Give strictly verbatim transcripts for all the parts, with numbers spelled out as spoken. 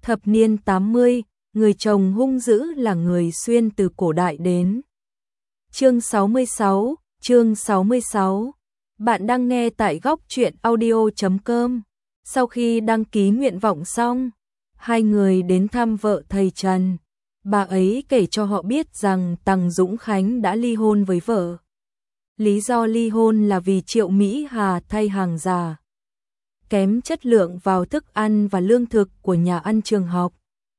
Thập niên tám mươi, người chồng hung dữ là người xuyên từ cổ đại đến. Chương sáu mươi sáu, chương sáu mươi sáu. Bạn đang nghe tại góc truyện audio chấm com. Sau khi đăng ký nguyện vọng xong, hai người đến thăm vợ thầy Trần. Bà ấy kể cho họ biết rằng Tằng Dũng Khánh đã ly hôn với vợ. Lý do ly hôn là vì Triệu Mỹ Hà thay hàng giả, kém chất lượng vào thức ăn và lương thực của nhà ăn trường học.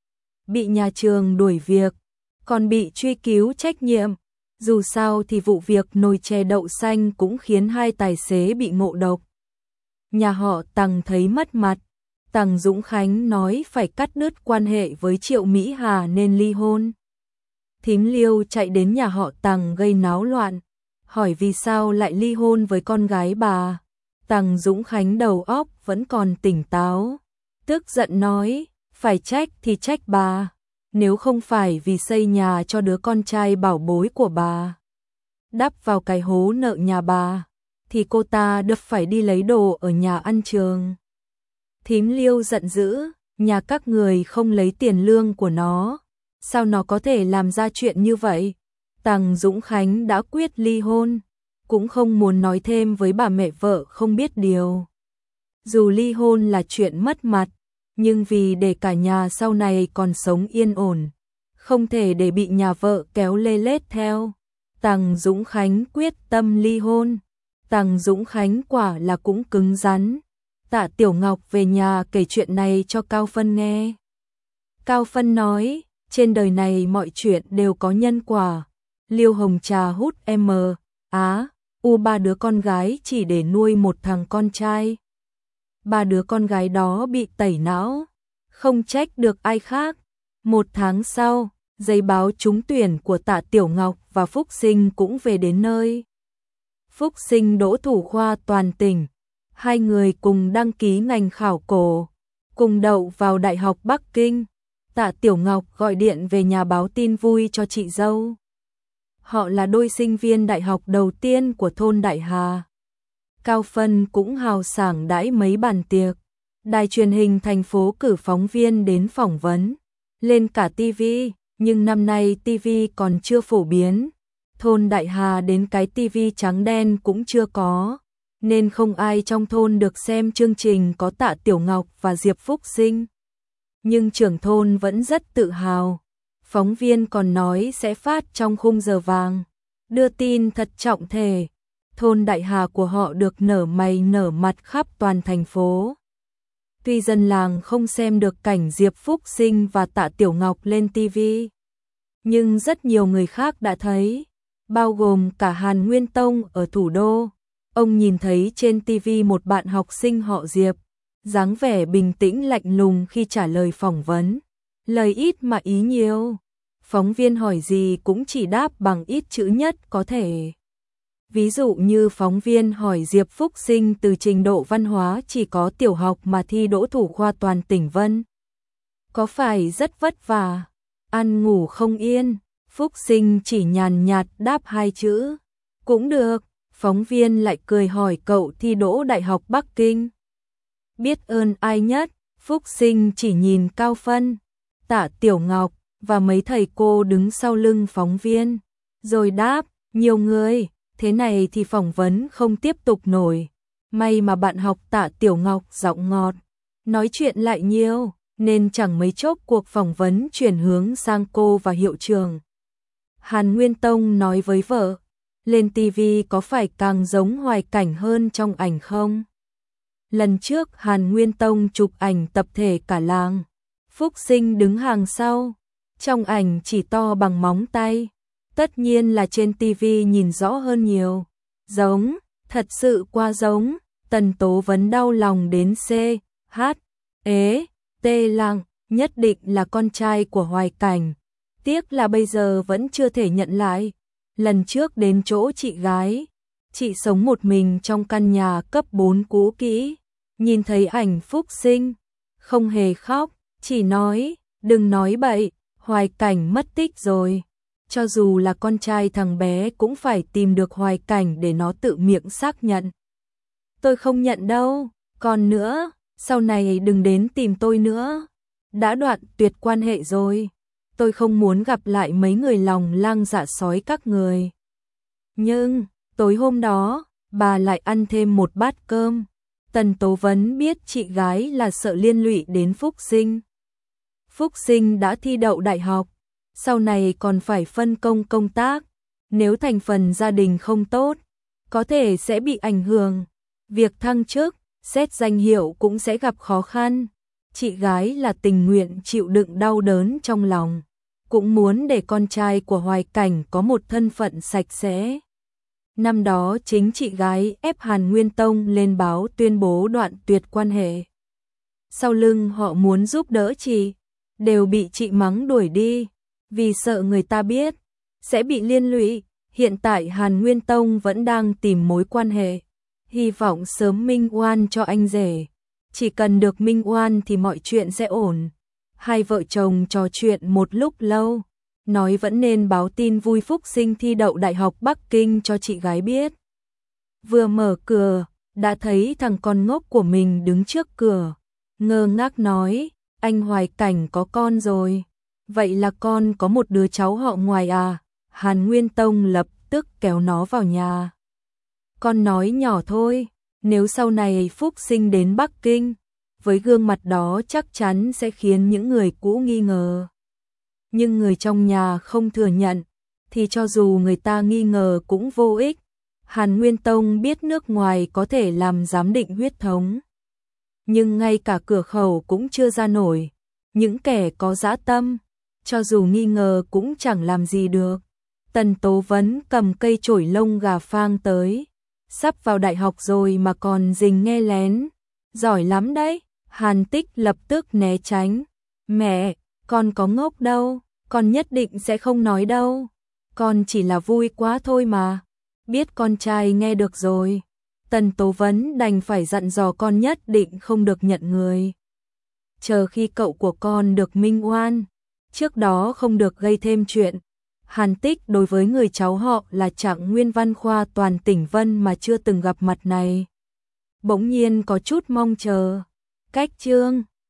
Bị nhà trường đuổi việc, còn bị truy cứu trách nhiệm. Dù sao thì vụ việc nồi chè đậu xanh cũng khiến hai tài xế bị ngộ độc. Nhà họ Tằng thấy mất mặt. Tằng Dũng Khánh nói phải cắt đứt quan hệ với Triệu Mỹ Hà nên ly hôn. Thím Liêu chạy đến nhà họ Tằng gây náo loạn, hỏi vì sao lại ly hôn với con gái bà. Tằng Dũng Khánh đầu óc vẫn còn tỉnh táo, tức giận nói, phải trách thì trách bà, nếu không phải vì xây nhà cho đứa con trai bảo bối của bà, đắp vào cái hố nợ nhà bà, thì cô ta đập phải đi lấy đồ ở nhà ăn trường. Thím Liêu giận dữ, nhà các người không lấy tiền lương của nó, sao nó có thể làm ra chuyện như vậy? Tằng Dũng Khánh đã quyết ly hôn, cũng không muốn nói thêm với bà mẹ vợ không biết điều. Dù ly hôn là chuyện mất mặt, nhưng vì để cả nhà sau này còn sống yên ổn, không thể để bị nhà vợ kéo lê lết theo. Tằng Dũng Khánh quyết tâm ly hôn. Tằng Dũng Khánh quả là cũng cứng rắn. Tạ Tiểu Ngọc về nhà kể chuyện này cho Cao Phân nghe. Cao Phân nói, trên đời này mọi chuyện đều có nhân quả. Liêu Hồng Trà hút M, Á, U ba đứa con gái chỉ để nuôi một thằng con trai. Ba đứa con gái đó bị tẩy não, không trách được ai khác. Một tháng sau, giấy báo trúng tuyển của Tạ Tiểu Ngọc và Phúc Sinh cũng về đến nơi. Phúc Sinh đỗ thủ khoa toàn tỉnh, hai người cùng đăng ký ngành khảo cổ, cùng đậu vào Đại học Bắc Kinh. Tạ Tiểu Ngọc gọi điện về nhà báo tin vui cho chị dâu. Họ là đôi sinh viên đại học đầu tiên của thôn Đại Hà. Cao Phân cũng hào sảng đãi mấy bàn tiệc. Đài truyền hình thành phố cử phóng viên đến phỏng vấn, lên cả ti vi, nhưng năm nay ti vi còn chưa phổ biến. Thôn Đại Hà đến cái ti vi trắng đen cũng chưa có, nên không ai trong thôn được xem chương trình có Tạ Tiểu Ngọc và Diệp Phúc Sinh. Nhưng trưởng thôn vẫn rất tự hào. Phóng viên còn nói sẽ phát trong khung giờ vàng, đưa tin thật trọng thể. Thôn Đại Hà của họ được nở mày nở mặt khắp toàn thành phố. Tuy dân làng không xem được cảnh Diệp Phúc Sinh và Tạ Tiểu Ngọc lên ti vi, nhưng rất nhiều người khác đã thấy, bao gồm cả Hàn Nguyên Tông ở thủ đô. Ông nhìn thấy trên ti vi một bạn học sinh họ Diệp, dáng vẻ bình tĩnh lạnh lùng khi trả lời phỏng vấn, lời ít mà ý nhiều. Phóng viên hỏi gì cũng chỉ đáp bằng ít chữ nhất có thể. Ví dụ như phóng viên hỏi Diệp Phúc Sinh từ trình độ văn hóa chỉ có tiểu học mà thi đỗ thủ khoa toàn tỉnh Vân, có phải rất vất vả, ăn ngủ không yên? Phúc Sinh chỉ nhàn nhạt đáp hai chữ, cũng được. Phóng viên lại cười hỏi cậu thi đỗ Đại học Bắc Kinh, biết ơn ai nhất? Phúc Sinh chỉ nhìn Cao Phân, Tạ Tiểu Ngọc và mấy thầy cô đứng sau lưng phóng viên, rồi đáp, nhiều người. Thế này thì phỏng vấn không tiếp tục nổi. May mà bạn học Tạ Tiểu Ngọc giọng ngọt, nói chuyện lại nhiều, nên chẳng mấy chốc cuộc phỏng vấn chuyển hướng sang cô và hiệu trưởng. Hàn Nguyên Tông nói với vợ, lên ti vi có phải càng giống Hoài Cảnh hơn trong ảnh không? Lần trước Hàn Nguyên Tông chụp ảnh tập thể cả làng, Phúc Sinh đứng hàng sau, trong ảnh chỉ to bằng móng tay. Tất nhiên là trên ti vi nhìn rõ hơn nhiều. Giống, thật sự quá giống. Tần Tố Vấn đau lòng đến C, H, ế, T lặng, nhất định là con trai của Hoài Cảnh. Tiếc là bây giờ vẫn chưa thể nhận lại. Lần trước đến chỗ chị gái, chị sống một mình trong căn nhà cấp bốn cũ kỹ, nhìn thấy ảnh Phúc Sinh, không hề khóc, chỉ nói, đừng nói bậy, Hoài Cảnh mất tích rồi. Cho dù là con trai thằng bé cũng phải tìm được Hoài Cảnh để nó tự miệng xác nhận. Tôi không nhận đâu, còn nữa, sau này đừng đến tìm tôi nữa. đã đoạn tuyệt quan hệ rồi. Tôi không muốn gặp lại mấy người lòng lang dạ sói các người. Nhưng, tối hôm đó, bà lại ăn thêm một bát cơm. Tần Tố Vấn biết chị gái là sợ liên lụy đến Phúc Sinh. Phúc Sinh đã thi đậu đại học, sau này còn phải phân công công tác. Nếu thành phần gia đình không tốt, có thể sẽ bị ảnh hưởng. Việc thăng chức, xét danh hiệu cũng sẽ gặp khó khăn. Chị gái là tình nguyện chịu đựng đau đớn trong lòng, cũng muốn để con trai của Hoài Cảnh có một thân phận sạch sẽ. Năm đó chính chị gái ép Hàn Nguyên Tông lên báo tuyên bố đoạn tuyệt quan hệ. Sau lưng họ muốn giúp đỡ chị, đều bị chị mắng đuổi đi, vì sợ người ta biết, sẽ bị liên lụy. Hiện tại Hàn Nguyên Tông vẫn đang tìm mối quan hệ, hy vọng sớm minh oan cho anh rể. Chỉ cần được minh oan thì mọi chuyện sẽ ổn. Hai vợ chồng trò chuyện một lúc lâu, nói vẫn nên báo tin vui Phúc Sinh thi đậu Đại học Bắc Kinh cho chị gái biết. Vừa mở cửa, đã thấy thằng con ngốc của mình đứng trước cửa, ngơ ngác nói, anh Hoài Cảnh có con rồi. Vậy là con có một đứa cháu họ Ngoài à? Hàn Nguyên Tông lập tức kéo nó vào nhà. Con nói nhỏ thôi, nếu sau này Phúc Sinh đến Bắc Kinh, với gương mặt đó chắc chắn sẽ khiến những người cũ nghi ngờ. Nhưng người trong nhà không thừa nhận, thì cho dù người ta nghi ngờ cũng vô ích. Hàn Nguyên Tông biết nước ngoài có thể làm giám định huyết thống, nhưng ngay cả cửa khẩu cũng chưa ra nổi. Những kẻ có dã tâm, cho dù nghi ngờ cũng chẳng làm gì được. Tần Tố Vấn cầm cây chổi lông gà phang tới. Sắp vào đại học rồi mà còn rình nghe lén. Giỏi lắm đấy. Hàn Tích lập tức né tránh. Mẹ, con có ngốc đâu, con nhất định sẽ không nói đâu. Con chỉ là vui quá thôi mà. Biết con trai nghe được rồi. Tần Tố Vấn đành phải dặn dò con nhất định không được nhận người. Chờ khi cậu của con được minh oan, trước đó không được gây thêm chuyện. Hàn Tích đối với người cháu họ là trạng nguyên văn khoa toàn tỉnh Vân mà chưa từng gặp mặt này, bỗng nhiên có chút mong chờ. Cách chương